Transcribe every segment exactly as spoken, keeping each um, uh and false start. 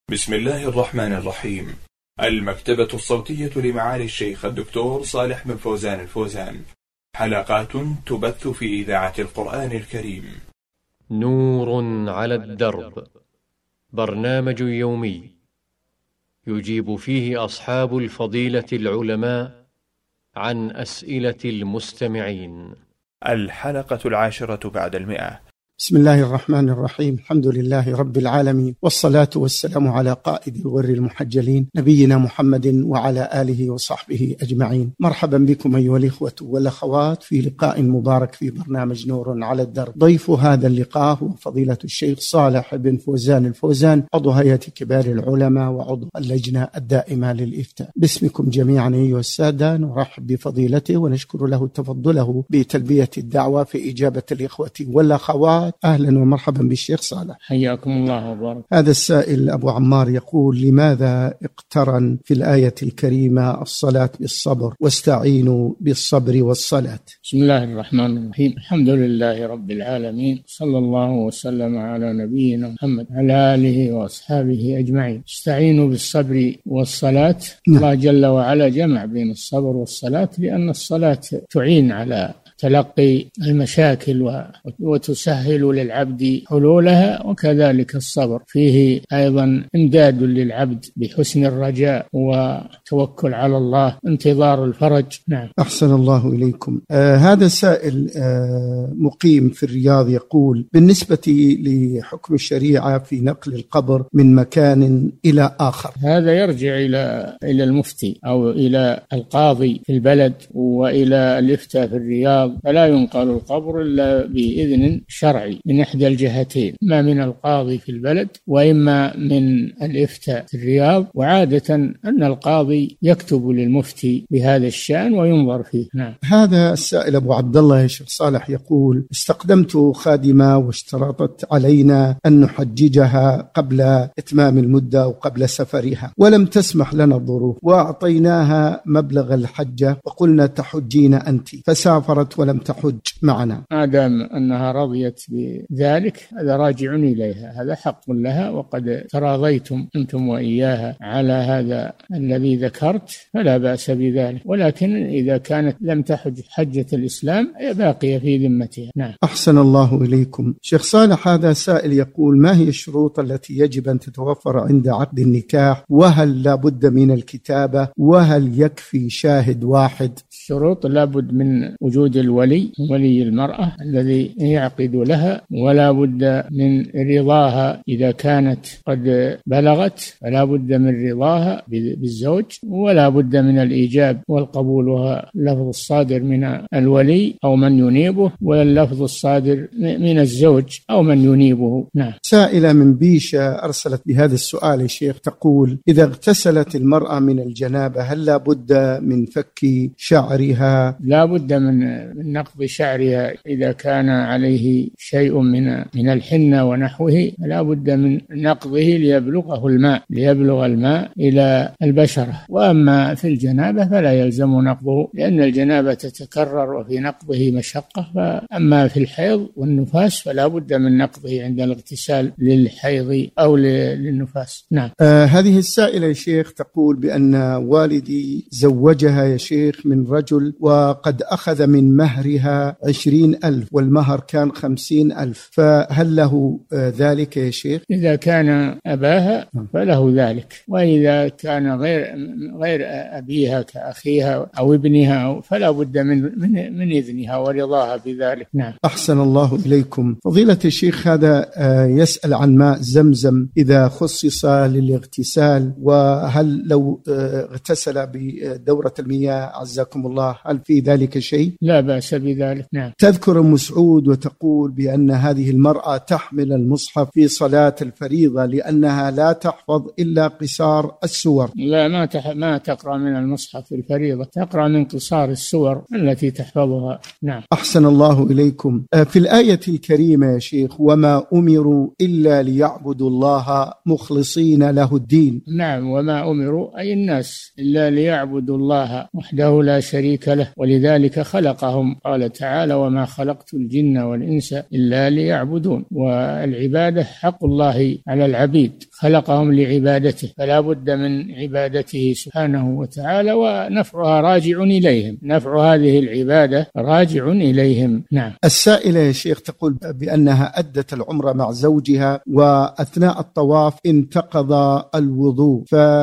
بسم الله الرحمن الرحيم. المكتبة الصوتية لمعالي الشيخ الدكتور صالح بن فوزان الفوزان، حلقات تبث في إذاعة القرآن الكريم. نور على الدرب، برنامج يومي يجيب فيه أصحاب الفضيلة العلماء عن أسئلة المستمعين. الحلقة العاشرة بعد المئة. بسم الله الرحمن الرحيم. الحمد لله رب العالمين، والصلاة والسلام على قائد الغر المحجلين نبينا محمد وعلى آله وصحبه أجمعين. مرحبا بكم أيها الإخوة والأخوات في لقاء مبارك في برنامج نور على الدرب. ضيف هذا اللقاء هو فضيلة الشيخ صالح بن فوزان الفوزان، عضو هيئة كبار العلماء وعضو اللجنة الدائمة للإفتاء. باسمكم جميعا أيها السادة نرحب بفضيلته ونشكر له تفضله بتلبية الدعوة في إجابة الإخوة والأخوات. أهلا ومرحبا بالشيخ صالح، حياكم الله وبارك. هذا السائل أبو عمار يقول: لماذا اقترن في الآية الكريمة الصلاة بالصبر واستعينوا بالصبر والصلاة؟ بسم الله الرحمن الرحيم. الحمد لله رب العالمين، صلى الله وسلم على نبينا محمد على آله وأصحابه أجمعين. استعينوا بالصبر والصلاة. نعم. الله جل وعلا جمع بين الصبر والصلاة لأن الصلاة تعين على تلقي المشاكل وتسهل للعبد حلولها، وكذلك الصبر فيه أيضا إمداد للعبد بحسن الرجاء وتوكل على الله، انتظار الفرج. نعم. أحسن الله إليكم. آه هذا سائل آه مقيم في الرياض يقول: بالنسبة لحكم الشريعة في نقل القبر من مكان إلى آخر، هذا يرجع إلى إلى المفتي أو إلى القاضي في البلد وإلى الإفتاء في الرياض، فلا ينقل القبر إلا بإذن شرعي من إحدى الجهتين، ما من القاضي في البلد وإما من الإفتاء في الرياض، وعادة أن القاضي يكتب للمفتي بهذا الشأن وينظر فيه. نعم. هذا السائل أبو عبد الله يا شيخ صالح يقول: استقدمت خادمة واشترطت علينا أن نحججها قبل إتمام المدة وقبل سفرها، ولم تسمح لنا الظروف، وأعطيناها مبلغ الحجة وقلنا تحجين أنت، فسافرت ولم تحج معنا. ما دام أنها رضيت بذلك هذا راجع إليها، هذا حق لها، وقد تراضيتم أنتم وإياها على هذا الذي ذكرت، فلا بأس بذلك. ولكن إذا كانت لم تحج حجة الإسلام هي باقية في ذمتها. نعم. أحسن الله إليكم. شيخ صالح، هذا سائل يقول: ما هي الشروط التي يجب أن تتوفر عند عقد النكاح؟ وهل لا بد من الكتابة؟ وهل يكفي شاهد واحد؟ الشروط: لا بد من وجود الولي، ولي المرأة الذي يعقد لها، ولا بد من رضاها إذا كانت قد بلغت، فلا بد من رضاها بالزوج، ولا بد من الإيجاب والقبول، وهو اللفظ الصادر من الولي أو من ينيبه، واللفظ الصادر من الزوج أو من ينيبه. نعم. سائلة من بيشة أرسلت بهذا السؤال يا شيخ، تقول: إذا اغتسلت المرأة من الجنابة هل لا بد من فك شعرها؟ لا بد من نقض شعرها إذا كان عليه شيء من من الحنة ونحوه، لا بد من نقضه ليبلغه الماء ليبلغ الماء إلى البشرة. وأما في الجنابة فلا يلزم نقضه، لأن الجنابة تتكرر وفي نقضه مشقة. فأما في الحيض والنفاس فلا بد من نقضه عند الاغتسال للحيض أو للنفاس. نعم. آه هذه السائلة يا شيخ تقول بأن والدي زوجها يا شيخ من رجل، وقد أخذ من مهرها عشرين ألف والمهر كان خمسين ألف، فهل له ذلك يا شيخ؟ إذا كان أباها فله ذلك، وإذا كان غير غير أبيها كأخيها أو ابنها فلا بد من من, من إذنها ورضاها بذلك. نعم. أحسن الله إليكم. فضيلة الشيخ، هذا يسأل عن ماء زمزم إذا خصص للاغتسال، وهل لو اغتسل بدورة المياه عزكم الله هل في ذلك شيء؟ لا بأس بذلك. نعم. تذكر أم سعود وتقول بأن هذه المرأة تحمل المصحف في صلاة الفريضة لأنها لا تحفظ إلا قصار السور. لا، ما تح... ما تقرأ من المصحف في الفريضة، تقرأ من قصار السور التي تحفظها. نعم. أحسن الله إليكم. في الآية الكريمة يا شيخ: وما أمروا إلا ليعبدوا الله مخلصين له الدين. نعم. وما أمروا أي الناس إلا ليعبدوا الله وحده لا شريك له، ولذلك خلقهم. قال تعالى: وما خلقت الجن والإنس إلا ليعبدون. والعبادة حق الله على العبيد، خلقهم لعبادته، فلا بد من عبادته سبحانه وتعالى، ونفعها راجع إليهم، نفع هذه العبادة راجع إليهم. نعم. السائلة يا شيخ تقول بأنها أدت العمرة مع زوجها وأثناء الطواف انتقض الوضوء،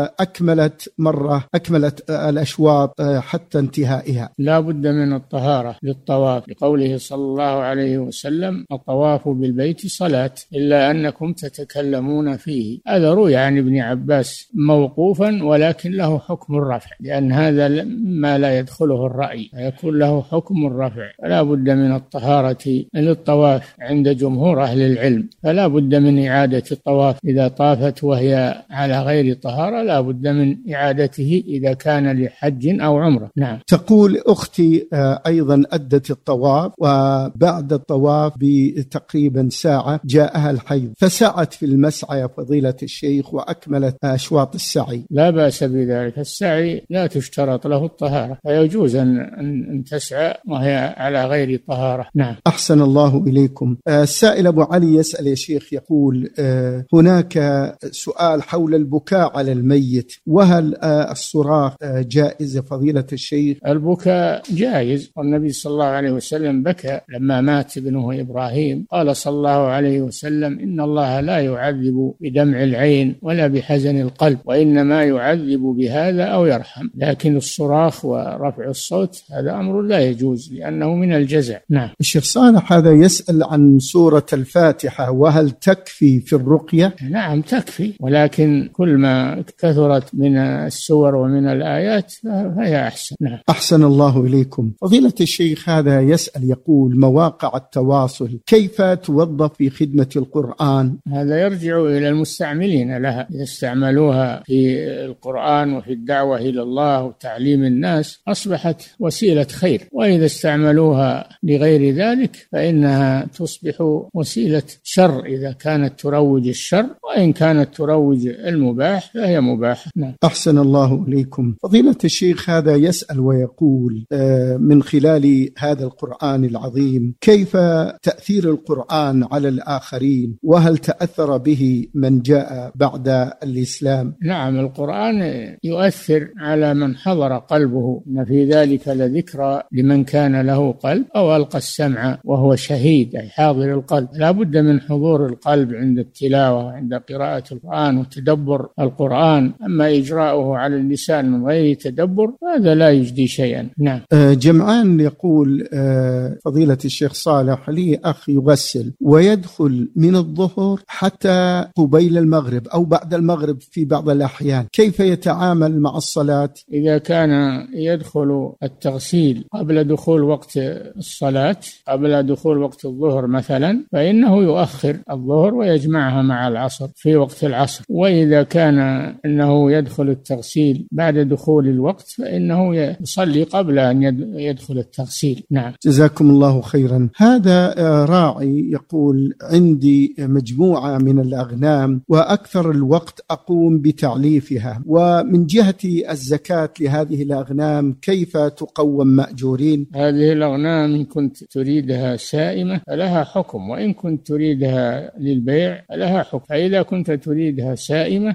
فأكملت مرة أكملت الأشواط حتى انتهائها. لا بد من الطهارة للطواف، لقوله صلى الله عليه وسلم: الطواف بالبيت صلاة إلا أنكم تتكلمون فيه. هذا روي عن ابن عباس موقوفا، ولكن له حكم الرفع، لأن هذا ما لا يدخله الرأي، يكون له حكم الرفع. فلا بد من الطهارة للطواف عند جمهور أهل العلم، فلا بد من إعادة الطواف إذا طافت وهي على غير طهارة، لا بد من إعادته إذا كان لحج أو عمرة. نعم. تقول أختي أيضا أدت الطواف، وبعد الطواف بتقريبا ساعة جاءها الحيض، فسعت في المسعى يا فضيلة الشيخ وأكملت أشواط السعي. لا بأس بذلك، السعي لا تشترط له الطهارة، فيجوز أن, أن تسعى وهي على غير طهارة. نعم. أحسن الله إليكم. السائل أبو علي يسأل يا شيخ، يقول هناك سؤال حول البكاء على الميت، وهل الصراخ جائز فضيلة الشيخ؟ البكاء جائز، والنبي صلى الله عليه وسلم بكى لما مات ابنه إبراهيم، قال صلى الله عليه وسلم: إن الله لا يعذب بدمع العين ولا بحزن القلب، وإنما يعذب بهذا أو يرحم. لكن الصراخ ورفع الصوت هذا أمر لا يجوز، لأنه من الجزع. نعم. الشيخ صالح هذا يسأل عن سورة الفاتحة، وهل تكفي في الرقية؟ نعم تكفي، ولكن كل ما كثرت من السور ومن الآيات فهي أحسن. نعم. أحسن الله إليكم. فضيلة الشيخ هذا يسأل يقول: مواقع التواصل كيف توظف في خدمة القرآن؟ هذا يرجع إلى المستعملين لها، إذا استعملوها في القرآن وفي الدعوة إلى الله وتعليم الناس أصبحت وسيلة خير، وإذا استعملوها لغير ذلك فإنها تصبح وسيلة شر، إذا كانت تروج الشر، وإن كانت تروج المباح فهي مباحة. نعم. أحسن الله إليكم. فضيلة الشيخ هذا يسأل ويقول من خلال هذا القرآن العظيم كيف تأثير القرآن على الآخرين، وهل تأثر به من جاء بعد الإسلام؟ نعم، القرآن يؤثر على من حضر قلبه، إن في ذلك لذكرى لمن كان له قلب أو ألقى السمع وهو شهيد، أي حاضر القلب. لا بد من حضور القلب عند التلاوة، عند قراءة القرآن وتدبر القرآن. أما إجراؤه على اللسان من غير تدبر هذا لا يجدي شيئا. نعم. جمعان يقول فضيلة الشيخ صالح: لي أخ يغسل ويدخل من الظهر حتى قبيل المغرب أو بعد المغرب في بعض الأحيان، كيف يتعامل مع الصلاة؟ إذا كان يدخل التغسيل قبل دخول وقت الصلاة، قبل دخول وقت الظهر مثلا، فإنه يؤخر الظهر ويجمعها مع العصر في وقت العصر. وإذا كان أنه يدخل التغسيل بعد دخول الوقت فإنه يصلي قبل أن يدخل التغسيل. نعم. جزاكم الله خيرا. هذا راعي يقول: عندي مجموعة من الأغنام وأكثر الوقت أقوم بتعليفها، ومن جهة الزكاة لهذه الأغنام كيف تقوم مأجورين؟ هذه الأغنام إن كنت تريدها سائمة لها حكم، وإن كنت تريدها للبيع لها حكم. فإذا كنت تريدها سائمة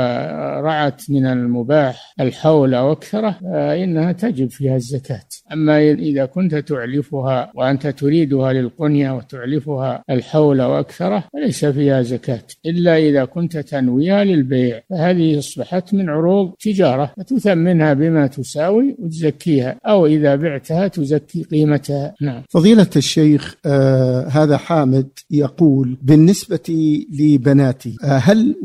ورعت من المباح الحول وأكثره فإنها تجب فيها الزكاة. أما إذا كنت تعلفها وأنت تريدها للقنية وتعلفها الحول وأكثره فليس فيها زكاة، إلا إذا كنت تنويها للبيع، فهذه أصبحت من عروض تجارة فتثمنها بما تساوي وتزكيها، أو إذا بعتها تزكي قيمتها. نعم. فضيلة الشيخ آه هذا حامد يقول: بالنسبة لبناتي آه هل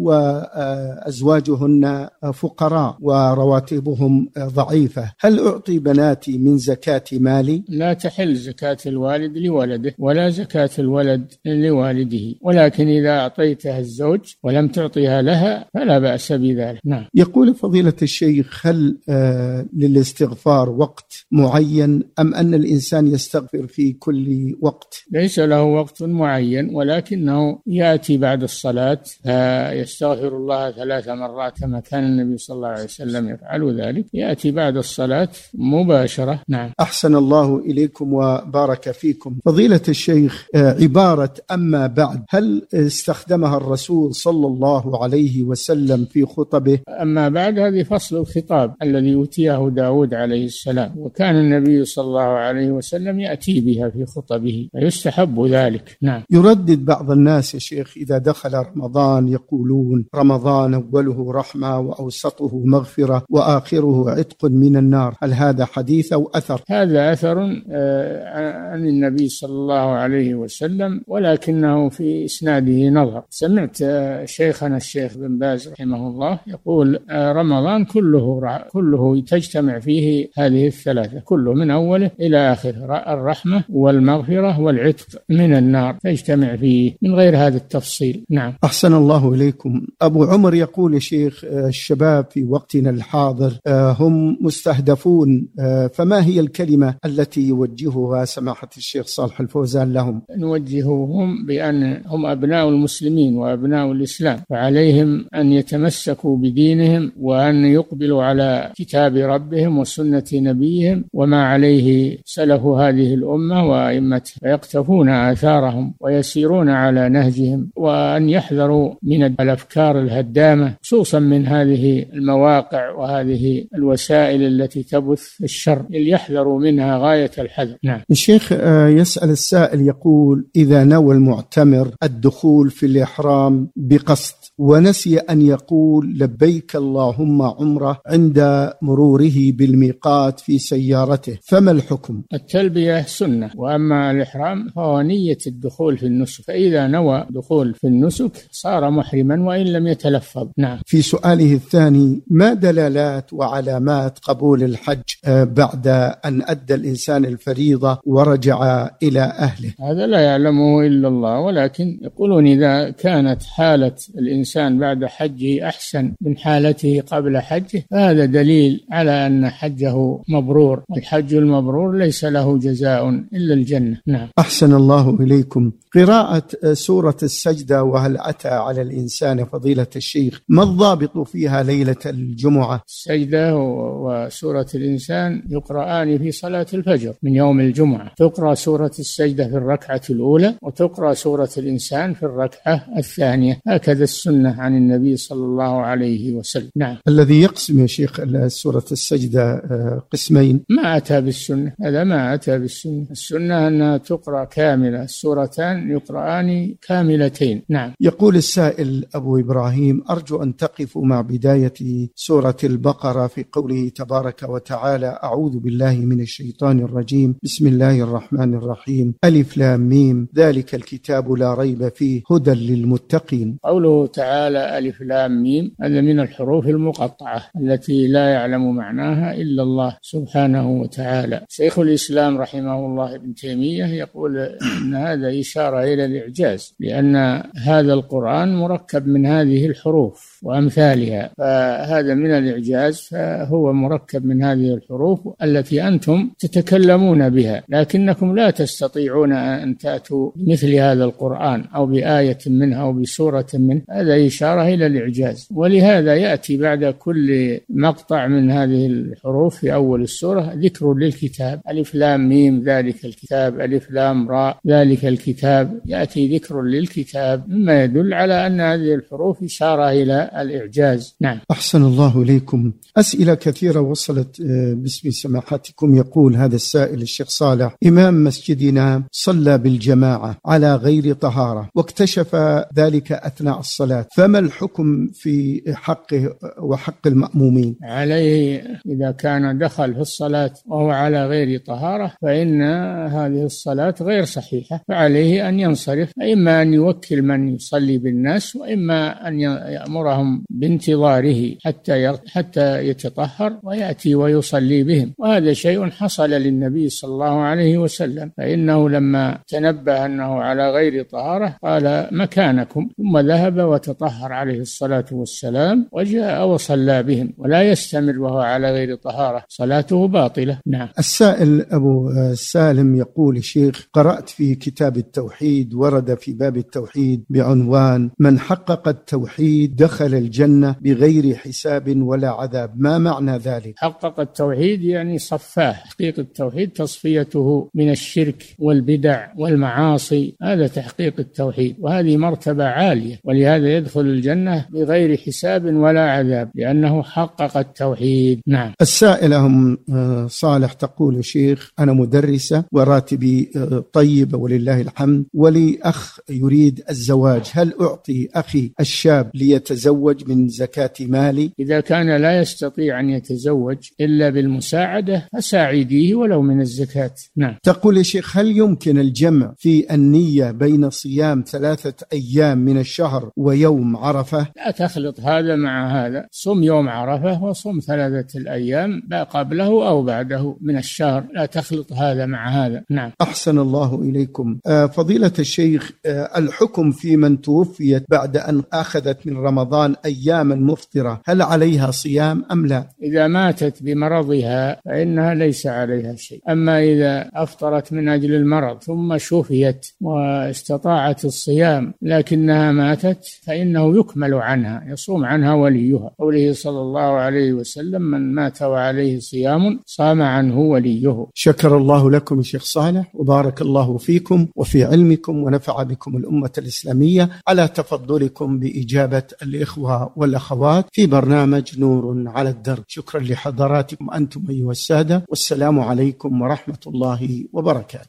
وأزواجهن فقراء ورواتبهم ضعيفة، هل أعطي بناتي من زكاة مالي؟ لا تحل زكاة الوالد لولده ولا زكاة الولد لوالده، ولكن إذا أعطيتها الزوج ولم تعطيها لها فلا بأس بذلك. نعم. يقول فضيلة الشيخ: هل آه للاستغفار وقت معين أم أن الإنسان يستغفر في كل وقت؟ ليس له وقت معين، ولكنه يأتي بعد الصلاة فيستغفر الله ثلاث مرات كما كان النبي صلى الله عليه وسلم يفعل ذلك، يأتي بعد الصلاة مباشرة. نعم. أحسن الله إليكم وبارك فيكم. فضيلة الشيخ، عبارة أما بعد هل استخدمها الرسول صلى صلى الله عليه وسلم في خطبه. أما بعد، هذه فصل الخطاب الذي أوتيه داود عليه السلام، وكان النبي صلى الله عليه وسلم يأتي بها في خطبه، فيستحب ذلك. نعم. يردد بعض الناس يا شيخ إذا دخل رمضان يقولون رمضان أوله رحمة وأوسطه مغفرة وآخره عتق من النار، هل هذا حديث أو أثر؟ هذا أثر عن النبي صلى الله عليه وسلم، ولكنه في إسناده نظر. سمعت شيخنا الشيخ بن باز رحمه الله يقول رمضان كله كله تجتمع فيه هذه الثلاثة، كله من أوله إلى آخره، الرحمة والمغفرة والعتق من النار تجتمع فيه من غير هذا التفصيل. نعم. أحسن الله إليكم. أبو عمر يقول يا شيخ الشباب في وقتنا الحاضر هم مستهدفون، فما هي الكلمة التي يوجهها سماحة الشيخ صالح الفوزان لهم؟ نوجههم بأن هم أبناء المسلمين وأبناء الإسلام، فعليهم أن يتمسكوا بدينهم وأن يقبلوا على كتاب ربهم وسنة نبيهم وما عليه سلف هذه الأمة وأئمتها، فيقتفون آثارهم ويسيرون على نهجهم، وأن يحذروا من الأفكار الهدامة خصوصا من هذه المواقع وهذه الوسائل التي تبث الشر، يحذروا منها غاية الحذر. نعم. الشيخ يسأل السائل يقول إذا نوى المعتمر الدخول في الإحرام بقصد ونسي أن يقول لبيك اللهم عمره عند مروره بالميقات في سيارته، فما الحكم؟ التلبية سنة، وأما الإحرام فهو نية الدخول في النسك، فإذا نوى دخول في النسك صار محرما وإن لم يتلفظ. نعم. في سؤاله الثاني ما دلالات وعلامات قبول الحج بعد أن أدى الإنسان الفريضة ورجع إلى أهله؟ هذا لا يعلمه إلا الله، ولكن يقولون إذا كانت حالة الإنسان بعد حجه أحسن من حالته قبل حجه فهذا دليل على أن حجه مبرور، والحج المبرور ليس له جزاء إلا الجنة. نعم. أحسن الله إليكم. قراءة سورة السجدة وهل أتى على الإنسان فضيلة الشيخ، ما الضابط فيها ليلة الجمعة؟ السجدة وسورة الإنسان يقرآن في صلاة الفجر من يوم الجمعة، تقرأ سورة السجدة في الركعة الأولى وتقرأ سورة الإنسان في الركعة الثانية، هكذا السنة عن النبي صلى الله عليه وسلم. نعم. الذي يقسم يا شيخ سورة السجدة قسمين ما أتى بالسنة، هذا ما أتى بالسنة. السنة أنها تقرأ كاملة، السورتان يقرآن كاملتين. نعم. يقول السائل أبو إبراهيم أرجو أن تقفوا مع بداية سورة البقرة في قوله تبارك وتعالى أعوذ بالله من الشيطان الرجيم بسم الله الرحمن الرحيم ألف لام ميم ذلك الكتاب لا ريب فيه هدى للمتقين. قوله تعالى ألف لام ميم هذا من الحروف المقطعة التي لا يعلم معناها إلا الله سبحانه وتعالى. شيخ الإسلام رحمه الله ابن تيمية يقول أن هذا إشارة إلى الإعجاز، لأن هذا القرآن مركب من هذه الحروف وأمثالها، فهذا من الإعجاز، فهو مركب من هذه الحروف التي أنتم تتكلمون بها، لكنكم لا تستطيعون أن تأتوا بمثل هذا القرآن أو بآية منه أو بسورة منه، هذا إشارة إلى الإعجاز. ولهذا يأتي بعد كل مقطع من هذه الحروف في أول السورة ذكر للكتاب، ألف لام ميم ذلك الكتاب، ألف لام راء ذلك الكتاب، يأتي ذكر للكتاب مما يدل على أن هذه الحروف إشارة إلى الإعجاز. نعم. أحسن الله إليكم. أسئلة كثيرة وصلت باسم سماحتكم. يقول هذا السائل الشيخ صالح إمام مسجدنا صلى بالجماعة على غير طهارة واكتشف ذلك أثناء الصلاة، فما الحكم في حقه وحق المأمومين؟ عليه إذا كان دخل في الصلاة وهو على غير طهارة فإن هذه الصلاة غير صحيحة، فعليه أن ينصرف، إما أن يوكل من يصلي بالناس وإما أن يأمرهم بانتظاره حتى حتى يتطهر ويأتي ويصلي بهم. وهذا شيء حصل للنبي صلى الله عليه وسلم، فإنه لما تنبه أنه على غير طهارة قال مكانكم، ثم ذهب وتطهر عليه الصلاة والسلام وجاء وصلى بهم، ولا يستمر وهو على غير طهارة، صلاته باطلة. نعم. السائل أبو سالم يقول شيخ قرأت في كتاب التوحيد ورد في باب التوحيد بعنوان من حقق التوحيد دخل الجنة بغير حساب ولا عذاب، ما معنى ذلك؟ حقق التوحيد يعني صفاه، تحقيق التوحيد تصفيته من الشرك والبدع والمعاصي، هذا تحقيق التوحيد، وهذه مرتبة عالية ولهذا يدخل الجنة بغير حساب ولا عذاب لأنه حقق التوحيد. نعم. السائلة أم صالح تقول: شيخ، أنا مدرسة وراتبي طيب ولله الحمد، ولي أخ يريد الزواج، هل أعطي أخي الشاب ليتزوج من زكاة مالي؟ إذا كان لا يستطيع أن يتزوج إلا بالمساعدة فساعديه ولو من الزكاة. نعم. تقول يا شيخ: هل يمكن الجمع في النية بين صيام ثلاثة أيام من الشهر ويوم عرفة؟ لا تخلط هذا مع هذا، صم يوم عرفة وصم ثلاثة الأيام قبله أو بعده من الشهر، لا تخلط هذا مع هذا. نعم. أحسن الله إليكم. فضيلة الشيخ، الحكم في من توفيت بعد أن أخذت من رمضان أياما مفطرة، هل عليها صيام أم لا؟ إذا ماتت بمرضها فإنها ليس عليها شيء، أما إذا أفطرت من أجل المرض ثم شفيت واستطاعت الصيام لكنها ماتت فإنه يكمل عنها، يصوم عنها وليها، قوله صلى الله عليه وسلم: من مات وعليه صيام صام عنه وليه. شكر الله لكم شيخ صالح، وبارك الله فيكم وفي علمكم، ونفع بكم الأمة الإسلامية على تفضلكم بإجابة الإخوة والأخوات في برنامج نور على الدرب. شكرا لحضراتكم أنتم أيها السادة، والسلام عليكم ورحمة الله وبركاته.